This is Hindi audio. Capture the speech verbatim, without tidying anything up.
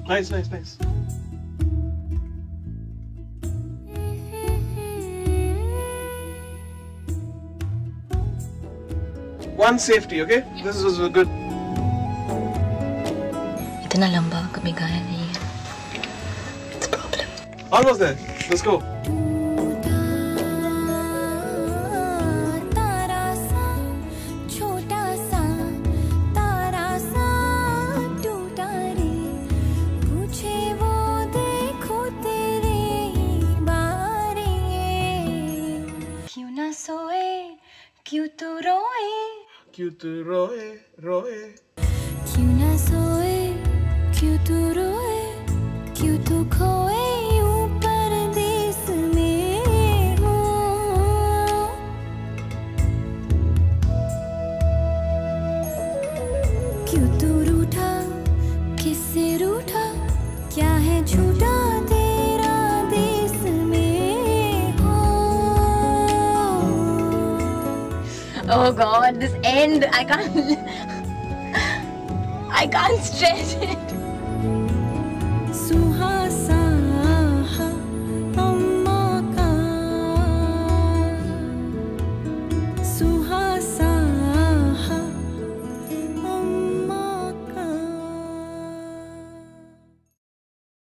Nice, nice, nice. One safety, okay? This was good. इतना लंबा कभी गाया नहीं है. It's a problem. Almost there. Let's go. क्यों ना सोए, क्यों तो रोए, क्यों तो रोए रोए. क्यों ना सोए, क्यों तो रोए, क्यों तो खोए यूं परदेस में हो. क्यों तो रूठा, किससे रूठा, क्या है झूठा तेरा देश में हो. Oh God, this end, I can't, I can't stretch it.